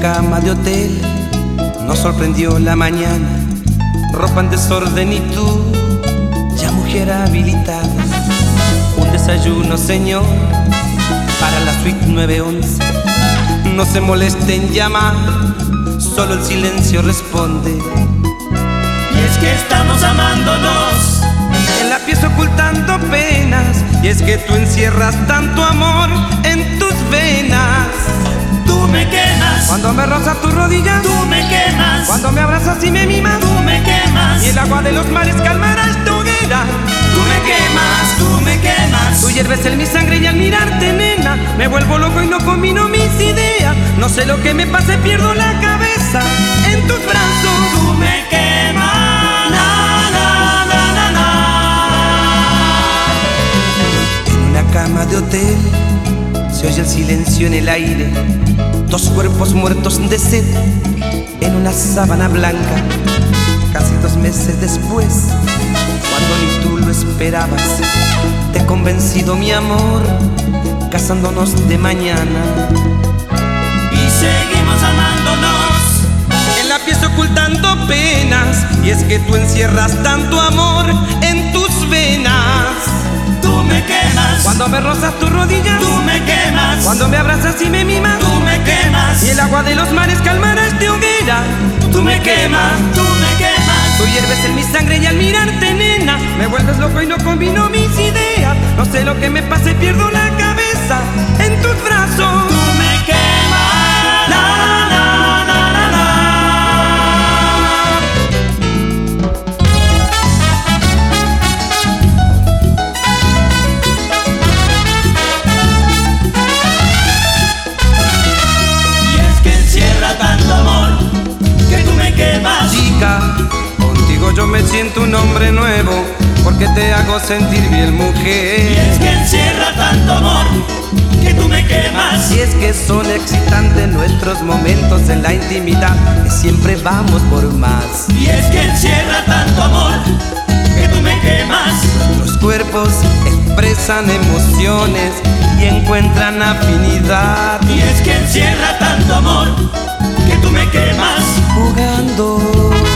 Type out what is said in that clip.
cama de hotel nos sorprendió la mañana, ropa en desorden y tú, ya mujer habilitada. Un desayuno, señor, para la suite 911. No se moleste en llamar, solo el silencio responde. Y es que estamos amándonos, En la pieza ocultando penas, y es que tú encierras tanto amor en tus venas. tú me quemas, Cuando me rozas tus rodillas, tú me quemas, cuando me abrazas y me mimas, tú me quemas, y el agua de los mares calmará esta hoguera. tú me quemas, tú me quemas. Tú hierves en mi sangre y al mirarte, nena, me vuelvo loco y no combino mis ideas. No sé lo que me pasa y pierdo la cabeza en tus brazos. Tú me quemas, na, na, na, na, na. En una cama de hotel se oye el silencio en el aire, dos cuerpos muertos de sed en una sábana blanca. Casi 2 meses después, cuando ni tú lo esperabas, te he convencido, mi amor, casándonos de mañana. Y seguimos amándonos, En la pieza ocultando penas, y es que tú encierras tanto amor en tus venas. tú me quemas, Cuando me rozas tus rodillas, tú me quemas, cuando me abrazas y me mimas, tú me quemas, y el agua de los mares calmará esta hoguera. tú me quemas, tú me quemas. Tú hierves en mi sangre y al mirarte, nena, me vuelves loco y no combino mis ideas. No sé lo que me pasa y pierdo la cabeza en tus brazos. Tú me quemas, na, na, na, na, na. Y es que encierra tanto amor que tú me quemas. Chica, contigo yo me siento un hombre nuevo, porque te hago sentir bien, Y mujer. es que encierra tanto amor que tú me quemas. Y es que son excitantes nuestros momentos en la intimidad, que siempre vamos por más. Y es que encierra tanto amor que tú me quemas. Los cuerpos expresan emociones y encuentran afinidad, Y es que encierra tanto amor que tú me quemas. jugando